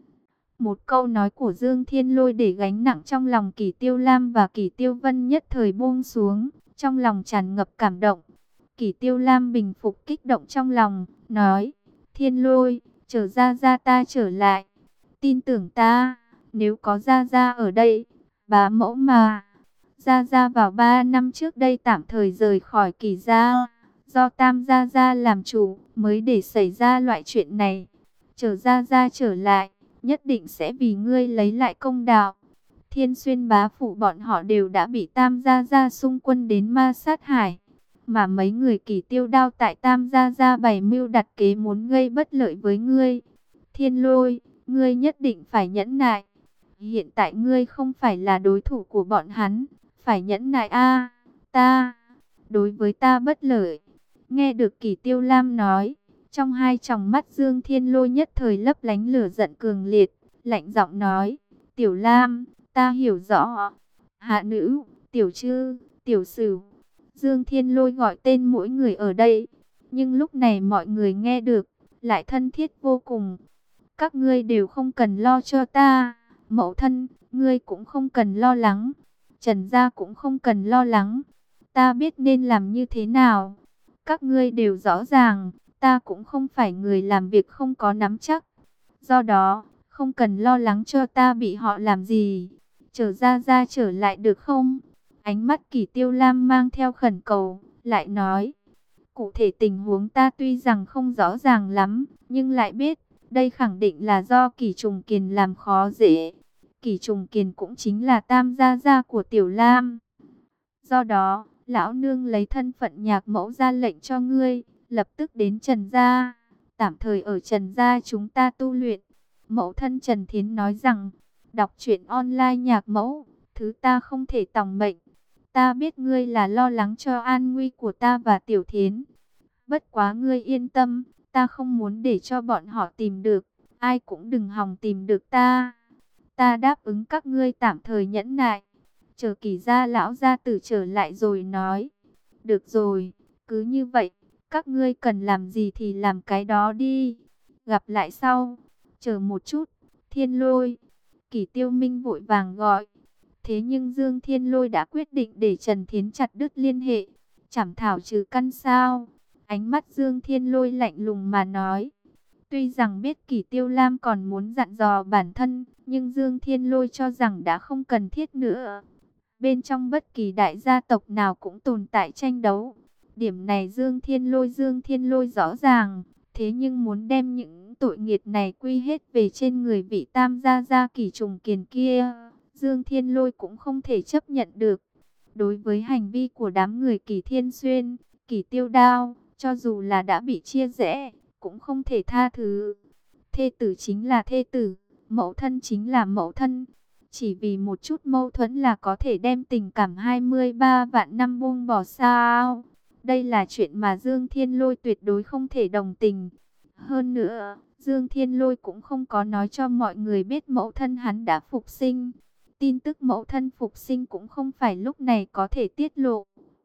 Speaker 1: Một câu nói của Dương Thiên Lôi để gánh nặng trong lòng Kỷ Tiêu Lam và Kỷ Tiêu Vân nhất thời buông xuống, trong lòng tràn ngập cảm động. Kỷ Tiêu Lam bình phục kích động trong lòng, nói, Thiên Lôi, chờ Gia Gia ta trở lại. Tin tưởng ta, nếu có Gia Gia ở đây, bá mẫu mà. Gia Gia vào ba năm trước đây tạm thời rời khỏi Kỷ gia, do Tam Gia Gia làm chủ mới để xảy ra loại chuyện này. Chờ Gia Gia trở lại, nhất định sẽ vì ngươi lấy lại công đạo. Thiên Xuyên bá phụ bọn họ đều đã bị Tam Gia Gia xung quân đến ma sát hải. Mà mấy người Kỷ Tiêu Đao tại Tam Gia Gia bày mưu đặt kế muốn gây bất lợi với ngươi. Thiên Lôi, ngươi nhất định phải nhẫn nại. Hiện tại ngươi không phải là đối thủ của bọn hắn. Phải nhẫn nại a, ta, đối với ta bất lợi. Nghe được Kỷ Tiêu Lam nói, trong hai tròng mắt Dương Thiên Lôi nhất thời lấp lánh lửa giận cường liệt, lạnh giọng nói, Tiểu Lam, ta hiểu rõ. Hạ nữ, Tiểu Trư, Tiểu Sửu. Dương Thiên Lôi gọi tên mỗi người ở đây, nhưng lúc này mọi người nghe được, lại thân thiết vô cùng. Các ngươi đều không cần lo cho ta, mẫu thân, ngươi cũng không cần lo lắng. Trần gia cũng không cần lo lắng. Ta biết nên làm như thế nào. Các ngươi đều rõ ràng, ta cũng không phải người làm việc không có nắm chắc. Do đó, không cần lo lắng cho ta bị họ làm gì. Chờ Gia Gia trở lại được không? Ánh mắt Kỷ Tiêu Lam mang theo khẩn cầu, lại nói. Cụ thể tình huống ta tuy rằng không rõ ràng lắm, nhưng lại biết, đây khẳng định là do Kỷ Trùng Kiền làm khó dễ. Kỷ Trùng Kiền cũng chính là Tam Gia Gia của Tiểu Lam. Do đó, lão nương lấy thân phận nhạc mẫu ra lệnh cho ngươi, lập tức đến Trần gia, tạm thời ở Trần gia chúng ta tu luyện. Mẫu thân Trần Thiến nói rằng, đọc truyện online nhạc mẫu, thứ ta không thể tòng mệnh. Ta biết ngươi là lo lắng cho an nguy của ta và Tiểu Thiến. Bất quá ngươi yên tâm, ta không muốn để cho bọn họ tìm được, ai cũng đừng hòng tìm được ta. Ta đáp ứng các ngươi tạm thời nhẫn nại, chờ Kỷ gia lão gia tử trở lại rồi nói. Được rồi, cứ như vậy, các ngươi cần làm gì thì làm cái đó đi. gặp lại sau. Chờ một chút, Thiên Lôi. Kỷ Tiêu Minh vội vàng gọi. Thế nhưng Dương Thiên Lôi đã quyết định để Trần Thiến chặt đứt liên hệ. Chảm thảo trừ căn sao? Ánh mắt Dương Thiên Lôi lạnh lùng mà nói. Tuy rằng biết Kỷ Tiêu Lam còn muốn dặn dò bản thân, nhưng Dương Thiên Lôi cho rằng đã không cần thiết nữa. Bên trong bất kỳ đại gia tộc nào cũng tồn tại tranh đấu. Điểm này Dương Thiên Lôi Dương Thiên Lôi rõ ràng. Thế nhưng muốn đem những tội nghiệt này quy hết về trên người vị tam gia gia Kỷ Trùng Kiền kia, Dương Thiên Lôi cũng không thể chấp nhận được. Đối với hành vi của đám người Kỷ Thiên Xuyên, Kỷ Tiêu Đao, cho dù là đã bị chia rẽ, cũng không thể tha thứ. Thê tử chính là thê tử, mẫu thân chính là mẫu thân. Chỉ vì một chút mâu thuẫn là có thể đem tình cảm hai mươi ba vạn năm buông bỏ sao? Đây là chuyện mà Dương Thiên Lôi tuyệt đối không thể đồng tình. Hơn nữa, Dương Thiên Lôi cũng không có nói cho mọi người biết mẫu thân hắn đã phục sinh. Tin tức mẫu thân phục sinh cũng không phải lúc này có thể tiết lộ.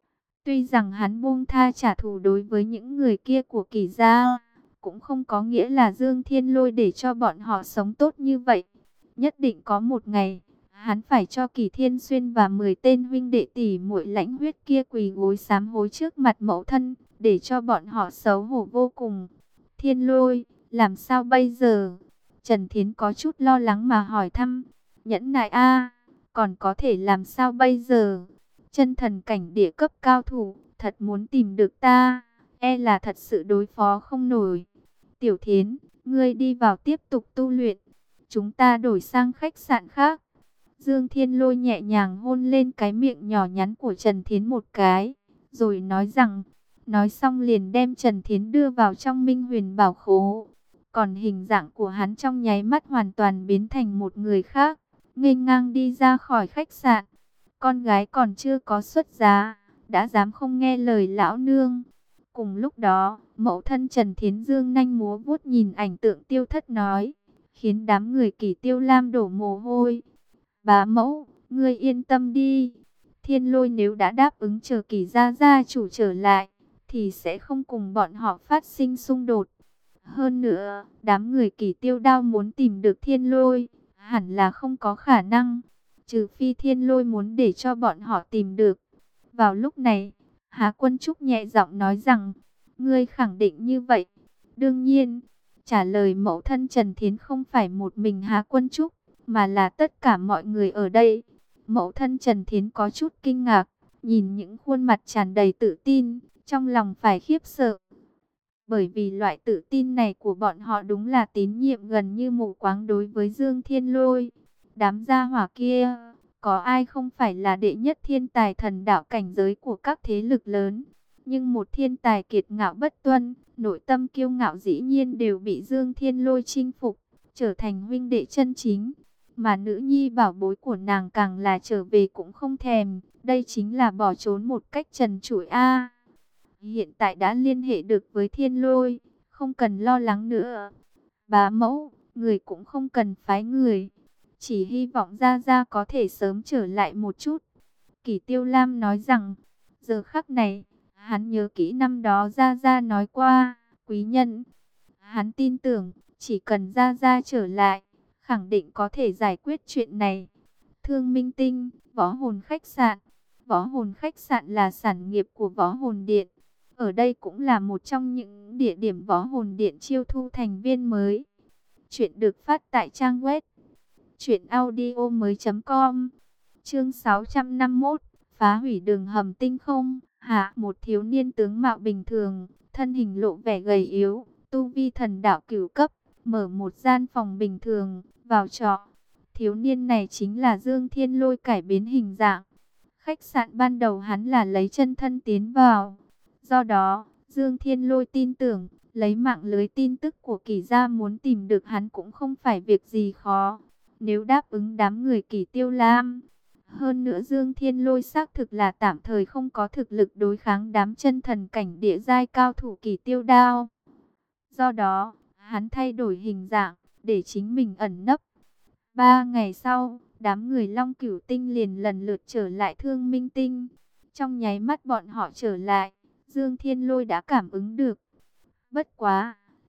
Speaker 1: Tuy rằng hắn buông tha trả thù đối với những người kia của Kỷ gia, cũng không có nghĩa là Dương Thiên Lôi để cho bọn họ sống tốt như vậy. Nhất định có một ngày, hắn phải cho Kỷ Thiên Xuyên và mười tên huynh đệ tỷ muội lãnh huyết kia quỳ gối sám hối trước mặt mẫu thân, để cho bọn họ xấu hổ vô cùng. Thiên Lôi, làm sao bây giờ? Trần Thiến có chút lo lắng mà hỏi thăm. Nhẫn nại a, còn có thể làm sao bây giờ? Chân thần cảnh địa cấp cao thủ, thật muốn tìm được ta, e là thật sự đối phó không nổi. Tiểu Thiến, ngươi đi vào tiếp tục tu luyện. Chúng ta đổi sang khách sạn khác. Dương Thiên Lôi nhẹ nhàng hôn lên cái miệng nhỏ nhắn của Trần Thiến một cái, rồi nói rằng, nói xong liền đem Trần Thiến đưa vào trong Minh Huyền Bảo Khố. Còn hình dạng của hắn trong nháy mắt hoàn toàn biến thành một người khác, nghênh ngang đi ra khỏi khách sạn. Con gái còn chưa có xuất giá, đã dám không nghe lời lão nương. Cùng lúc đó, mẫu thân Trần Thiến Dương nhanh múa vuốt nhìn ảnh tượng tiêu thất nói, khiến đám người Kỷ Tiêu Lam đổ mồ hôi. Bá mẫu, ngươi yên tâm đi. Thiên Lôi nếu đã đáp ứng chờ Kỷ gia gia chủ trở lại, thì sẽ không cùng bọn họ phát sinh xung đột. Hơn nữa, đám người Kỷ Tiêu Đao muốn tìm được Thiên Lôi, hẳn là không có khả năng. Trừ phi Thiên Lôi muốn để cho bọn họ tìm được. Vào lúc này, Hà Quân Trúc nhẹ giọng nói rằng, ngươi khẳng định như vậy. Đương nhiên, trả lời mẫu thân Trần Thiến không phải một mình Hà Quân Trúc, mà là tất cả mọi người ở đây. Mẫu thân Trần Thiến có chút kinh ngạc, nhìn những khuôn mặt tràn đầy tự tin, trong lòng phải khiếp sợ. Bởi vì loại tự tin này của bọn họ đúng là tín nhiệm gần như mù quáng đối với Dương Thiên Lôi. Đám gia hỏa kia, có ai không phải là đệ nhất thiên tài thần đạo cảnh giới của các thế lực lớn. Nhưng một thiên tài kiệt ngạo bất tuân, nội tâm kiêu ngạo dĩ nhiên đều bị Dương Thiên Lôi chinh phục, trở thành huynh đệ chân chính. Mà nữ nhi bảo bối của nàng càng là trở về cũng không thèm, đây chính là bỏ trốn một cách trần trụi a. Hiện tại đã liên hệ được với Thiên Lôi, không cần lo lắng nữa. Bá mẫu, người cũng không cần phái người, chỉ hy vọng Gia Gia có thể sớm trở lại một chút. Kỷ Tiêu Lam nói rằng, giờ khắc này, hắn nhớ kỹ năm đó Gia Gia nói qua, quý nhân. Hắn tin tưởng, chỉ cần Gia Gia trở lại, khẳng định có thể giải quyết chuyện này. Thương Minh Tinh, Võ Hồn Khách Sạn. Võ Hồn Khách Sạn là sản nghiệp của Võ Hồn Điện. Ở đây cũng là một trong những địa điểm Võ Hồn Điện chiêu thu thành viên mới. Chuyện được phát tại trang web truyện audio mới chấm com. Chương sáu trăm năm mươi mốt, phá hủy đường hầm tinh không. Hạ, một thiếu niên tướng mạo bình thường, thân hình lộ vẻ gầy yếu, tu vi thần đạo cửu cấp, mở một gian phòng bình thường, vào trọ. Thiếu niên này chính là Dương Thiên Lôi cải biến hình dạng. Khách sạn ban đầu hắn là lấy chân thân tiến vào. Do đó, Dương Thiên Lôi tin tưởng, lấy mạng lưới tin tức của Kỷ gia muốn tìm được hắn cũng không phải việc gì khó. Nếu đáp ứng đám người Kỷ Tiêu Lam. Hơn nữa Dương Thiên Lôi xác thực là tạm thời không có thực lực đối kháng đám chân thần cảnh địa giai cao thủ Kỷ Tiêu Đao. Do đó, hắn thay đổi hình dạng, để chính mình ẩn nấp. Ba ngày sau, đám người Long Cửu Tinh liền lần lượt trở lại Thương Minh Tinh. Trong nháy mắt bọn họ trở lại, Dương Thiên Lôi đã cảm ứng được. Bất quá,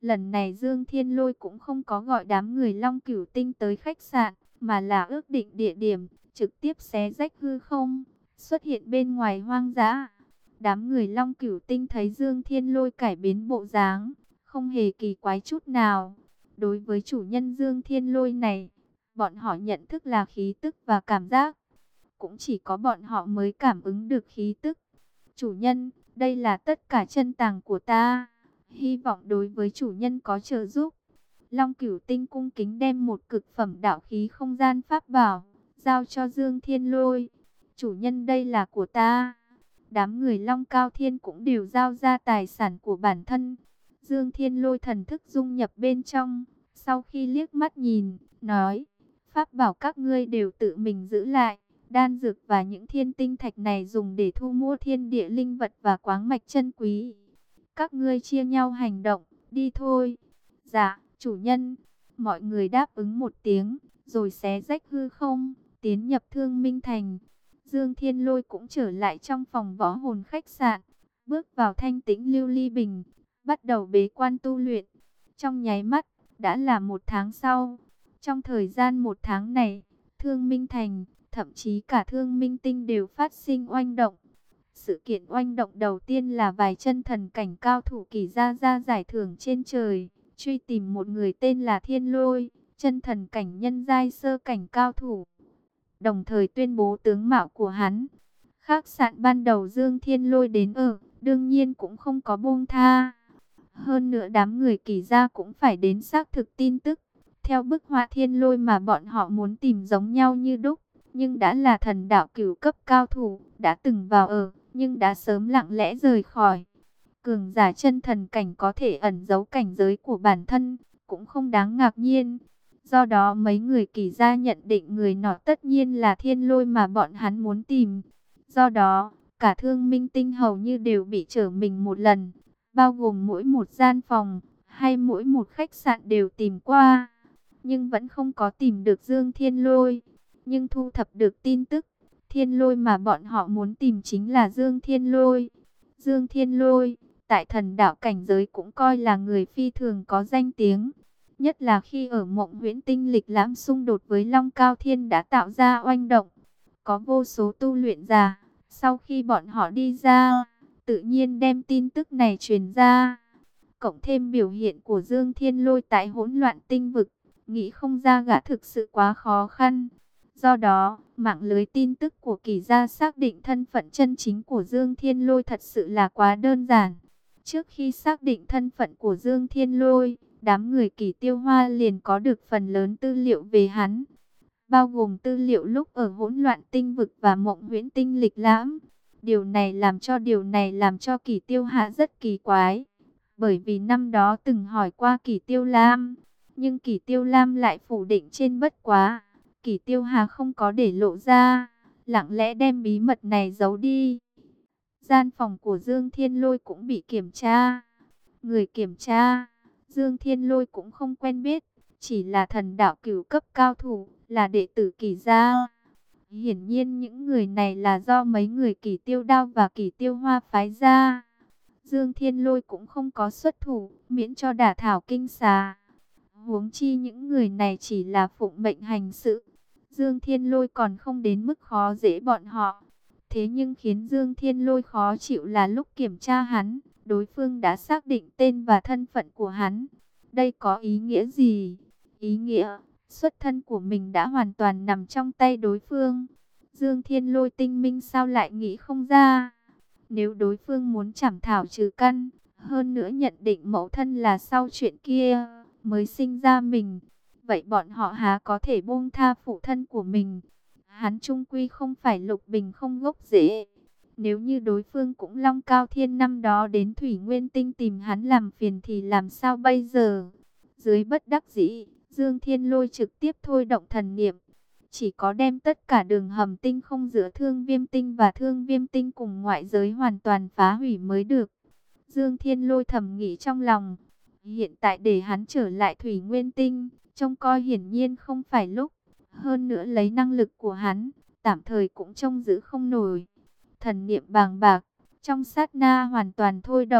Speaker 1: Lần này Dương Thiên Lôi cũng không có gọi đám người Long Cửu Tinh tới khách sạn, mà là ước định địa điểm, trực tiếp xé rách hư không, xuất hiện bên ngoài hoang dã. Đám người Long Cửu Tinh thấy Dương Thiên Lôi cải biến bộ dáng, không hề kỳ quái chút nào. Đối với chủ nhân Dương Thiên Lôi này, bọn họ nhận thức là khí tức và cảm giác. Cũng chỉ có bọn họ mới cảm ứng được khí tức. Chủ nhân, đây là tất cả chân tàng của ta. Hy vọng đối với chủ nhân có trợ giúp. Long Cửu Tinh cung kính đem một cực phẩm đạo khí không gian pháp bảo, giao cho Dương Thiên Lôi. Chủ nhân, đây là của ta. Đám người Long Cao Thiên cũng đều giao ra tài sản của bản thân. Dương Thiên Lôi thần thức dung nhập bên trong. Sau khi liếc mắt nhìn, nói, pháp bảo các ngươi đều tự mình giữ lại. Đan dược và những thiên tinh thạch này dùng để thu mua thiên địa linh vật và khoáng mạch chân quý. Các ngươi chia nhau hành động, đi thôi. Dạ, chủ nhân. Mọi người đáp ứng một tiếng, rồi xé rách hư không, tiến nhập Thương Minh Thành. Dương Thiên Lôi cũng trở lại trong phòng võ hồn khách sạn, bước vào thanh tĩnh lưu ly bình, bắt đầu bế quan tu luyện. Trong nháy mắt, đã là một tháng sau. Trong thời gian một tháng này, Thương Minh Thành, thậm chí cả Thương Minh Tinh đều phát sinh oanh động. Sự kiện oanh động đầu tiên là vài chân thần cảnh cao thủ kỳ ra ra giải thưởng trên trời, truy tìm một người tên là Thiên Lôi, chân thần cảnh nhân giai sơ cảnh cao thủ. Đồng thời tuyên bố tướng mạo của hắn. Khách sạn ban đầu Dương Thiên Lôi đến ở, đương nhiên cũng không có buông tha. Hơn nữa đám người kỳ ra cũng phải đến xác thực tin tức. Theo bức họa Thiên Lôi mà bọn họ muốn tìm giống nhau như đúc, nhưng đã là thần đạo cửu cấp cao thủ, đã từng vào ở, nhưng đã sớm lặng lẽ rời khỏi. Cường giả chân thần cảnh có thể ẩn giấu cảnh giới của bản thân, cũng không đáng ngạc nhiên. Do đó mấy người kỳ gia nhận định người nọ tất nhiên là Thiên Lôi mà bọn hắn muốn tìm. Do đó, cả Thương Minh Tinh hầu như đều bị trở mình một lần, bao gồm mỗi một gian phòng, hay mỗi một khách sạn đều tìm qua. Nhưng vẫn không có tìm được Dương Thiên Lôi. Nhưng thu thập được tin tức, Thiên Lôi mà bọn họ muốn tìm chính là Dương Thiên Lôi. Dương Thiên Lôi, tại thần đạo cảnh giới cũng coi là người phi thường có danh tiếng. Nhất là khi ở Mộng Huyễn Tinh lịch lãm xung đột với Long Cao Thiên đã tạo ra oanh động. Có vô số tu luyện giả, sau khi bọn họ đi ra, tự nhiên đem tin tức này truyền ra. Cộng thêm biểu hiện của Dương Thiên Lôi tại hỗn loạn tinh vực, nghĩ không ra gã thực sự quá khó khăn. Do đó, mạng lưới tin tức của kỳ gia xác định thân phận chân chính của Dương Thiên Lôi thật sự là quá đơn giản. Trước khi xác định thân phận của Dương Thiên Lôi, đám người Kỳ Tiêu Hoa liền có được phần lớn tư liệu về hắn, bao gồm tư liệu lúc ở hỗn loạn tinh vực và Mộng Huyễn Tinh lịch lãm. Điều này làm cho điều này làm cho Kỳ Tiêu Hạ rất kỳ quái, bởi vì năm đó từng hỏi qua Kỳ Tiêu Lam, nhưng Kỳ Tiêu Lam lại phủ định trên bất quá. Kỳ Tiêu Hà không có để lộ ra, lặng lẽ đem bí mật này giấu đi. Gian phòng của Dương Thiên Lôi cũng bị kiểm tra. Người kiểm tra, Dương Thiên Lôi cũng không quen biết, chỉ là thần đạo cửu cấp cao thủ, là đệ tử Kỳ gia. Hiển nhiên những người này là do mấy người Kỳ Tiêu Đao và Kỳ Tiêu Hoa phái ra. Dương Thiên Lôi cũng không có xuất thủ, miễn cho đả thảo kinh xà. Huống chi những người này chỉ là phụng mệnh hành sự. Dương Thiên Lôi còn không đến mức khó dễ bọn họ. Thế nhưng khiến Dương Thiên Lôi khó chịu là lúc kiểm tra hắn, đối phương đã xác định tên và thân phận của hắn. Đây có ý nghĩa gì? Ý nghĩa, xuất thân của mình đã hoàn toàn nằm trong tay đối phương. Dương Thiên Lôi tinh minh sao lại nghĩ không ra? Nếu đối phương muốn chảm thảo trừ căn, hơn nữa nhận định mẫu thân là sau chuyện kia mới sinh ra mình, vậy bọn họ há có thể buông tha phụ thân của mình? Hắn chung quy không phải Lục Bình không gốc rễ. Nếu như đối phương cũng Long Cao Thiên năm đó đến Thủy Nguyên Tinh tìm hắn làm phiền thì làm sao bây giờ? Dưới bất đắc dĩ, Dương Thiên Lôi trực tiếp thôi động thần niệm. Chỉ có đem tất cả đường hầm tinh không giữa Thương Viêm Tinh và Thương Viêm Tinh cùng ngoại giới hoàn toàn phá hủy mới được. Dương Thiên Lôi thầm nghĩ trong lòng, hiện tại để hắn trở lại Thủy Nguyên Tinh, trông coi hiển nhiên không phải lúc. Hơn nữa lấy năng lực của hắn, tạm thời cũng trông giữ không nổi. Thần niệm bàng bạc, trong sát na hoàn toàn thôi động,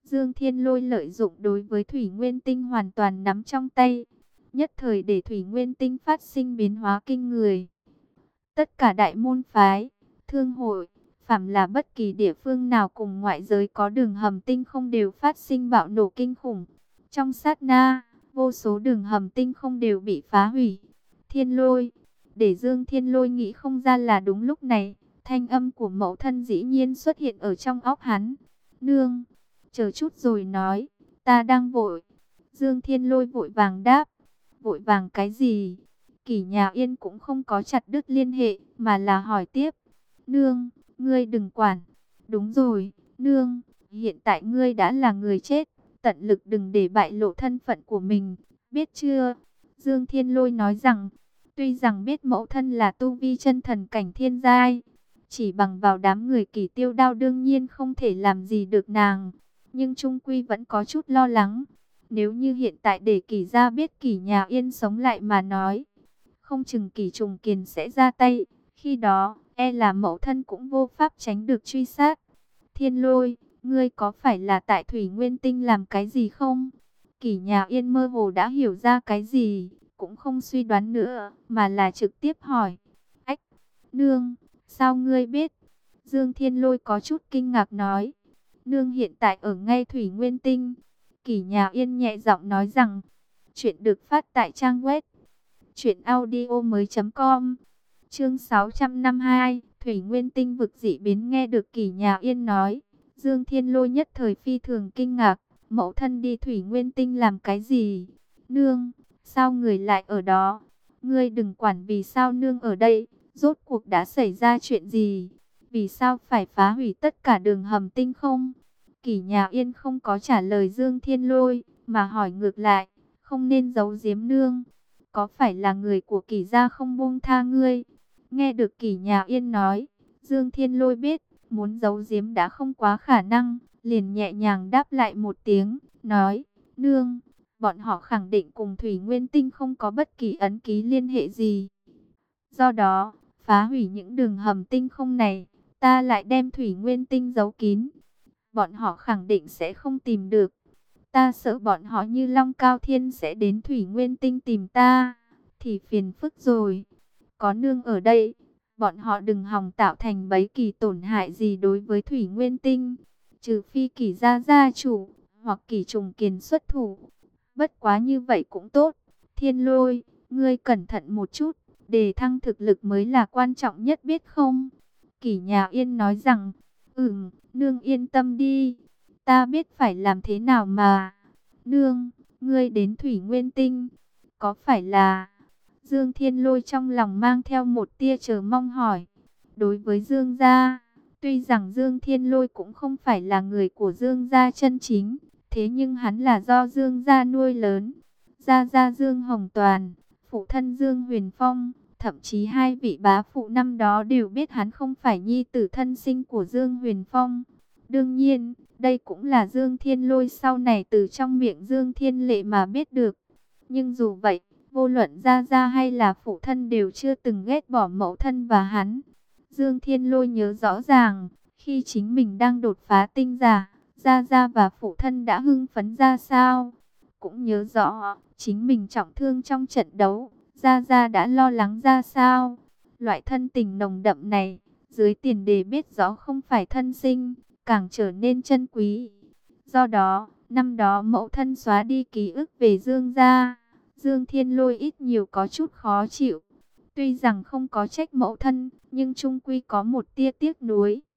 Speaker 1: Dương Thiên Lôi lợi dụng đối với Thủy Nguyên Tinh hoàn toàn nắm trong tay, nhất thời để Thủy Nguyên Tinh phát sinh biến hóa kinh người. Tất cả đại môn phái, thương hội, phàm là bất kỳ địa phương nào cùng ngoại giới có đường hầm tinh không đều phát sinh bạo nổ kinh khủng. Trong sát na, vô số đường hầm tinh không đều bị phá hủy. Thiên Lôi, để Dương Thiên Lôi nghĩ không ra là đúng lúc này, thanh âm của mẫu thân dĩ nhiên xuất hiện ở trong óc hắn. Nương, chờ chút rồi nói, ta đang vội. Dương Thiên Lôi vội vàng đáp, vội vàng cái gì? Kỷ Nhà Yên cũng không có chặt đứt liên hệ, mà là hỏi tiếp. Nương, ngươi đừng quản. Đúng rồi, nương, hiện tại ngươi đã là người chết, tận lực đừng để bại lộ thân phận của mình, biết chưa? Dương Thiên Lôi nói rằng, tuy rằng biết mẫu thân là tu vi chân thần cảnh thiên giai, chỉ bằng vào đám người Kỷ Tiêu Đao đương nhiên không thể làm gì được nàng, nhưng trung quy vẫn có chút lo lắng. Nếu như hiện tại để Kỷ gia biết Kỷ Nhà Yên sống lại mà nói, không chừng Kỷ Trùng Kiền sẽ ra tay, khi đó e là mẫu thân cũng vô pháp tránh được truy sát. Thiên Lôi, ngươi có phải là tại Thủy Nguyên Tinh làm cái gì không? Kỷ Nhà Yên mơ hồ đã hiểu ra cái gì, cũng không suy đoán nữa, mà là trực tiếp hỏi. Ách, nương, sao ngươi biết? Dương Thiên Lôi có chút kinh ngạc nói. Nương hiện tại ở ngay Thủy Nguyên Tinh. Kỷ Nhà Yên nhẹ giọng nói rằng, chuyện được phát tại trang web truyện audio mới chấm com. Chương sáu trăm năm mươi hai, Thủy Nguyên Tinh vực dị biến. Nghe được Kỷ Nhà Yên nói, Dương Thiên Lôi nhất thời phi thường kinh ngạc. Mẫu thân đi Thủy Nguyên Tinh làm cái gì? Nương, sao người lại ở đó? Ngươi đừng quản vì sao nương ở đây, rốt cuộc đã xảy ra chuyện gì? Vì sao phải phá hủy tất cả đường hầm tinh không? Kỷ Nhà Yên không có trả lời Dương Thiên Lôi, mà hỏi ngược lại, không nên giấu giếm nương. Có phải là người của Kỷ gia không buông tha ngươi? Nghe được Kỷ Nhà Yên nói, Dương Thiên Lôi biết, muốn giấu giếm đã không quá khả năng, liền nhẹ nhàng đáp lại một tiếng, nói, nương, bọn họ khẳng định cùng Thủy Nguyên Tinh không có bất kỳ ấn ký liên hệ gì. Do đó, phá hủy những đường hầm tinh không này, ta lại đem Thủy Nguyên Tinh giấu kín. Bọn họ khẳng định sẽ không tìm được. Ta sợ bọn họ như Long Cao Thiên sẽ đến Thủy Nguyên Tinh tìm ta, thì phiền phức rồi. Có nương ở đây, bọn họ đừng hòng tạo thành bẫy kỳ tổn hại gì đối với Thủy Nguyên Tinh. Trừ phi Kỷ gia gia chủ, hoặc Kỷ Trùng Kiền xuất thủ. Bất quá như vậy cũng tốt. Thiên Lôi, ngươi cẩn thận một chút, đề thăng thực lực mới là quan trọng nhất biết không? Kỷ Nhà Yên nói rằng, ừm, nương yên tâm đi, ta biết phải làm thế nào mà. Nương, ngươi đến Thủy Nguyên Tinh, có phải là... Dương Thiên Lôi trong lòng mang theo một tia chờ mong hỏi. Đối với Dương gia, tuy rằng Dương Thiên Lôi cũng không phải là người của Dương gia chân chính, thế nhưng hắn là do Dương gia nuôi lớn. Gia gia Dương Hồng Toàn, phụ thân Dương Huyền Phong, thậm chí hai vị bá phụ năm đó đều biết hắn không phải nhi tử thân sinh của Dương Huyền Phong. Đương nhiên, đây cũng là Dương Thiên Lôi sau này từ trong miệng Dương Thiên Lệ mà biết được. Nhưng dù vậy, vô luận Gia Gia hay là phụ thân đều chưa từng ghét bỏ mẫu thân và hắn. Dương Thiên Lôi nhớ rõ ràng, khi chính mình đang đột phá tinh giả, Gia Gia và phụ thân đã hưng phấn ra sao. Cũng nhớ rõ, chính mình trọng thương trong trận đấu, Gia Gia đã lo lắng ra sao. Loại thân tình nồng đậm này, dưới tiền đề biết rõ không phải thân sinh, càng trở nên chân quý. Do đó, năm đó mẫu thân xóa đi ký ức về Dương gia, Dương Thiên Lôi ít nhiều có chút khó chịu. Tuy rằng không có trách mẫu thân, nhưng chung quy có một tia tiếc nuối.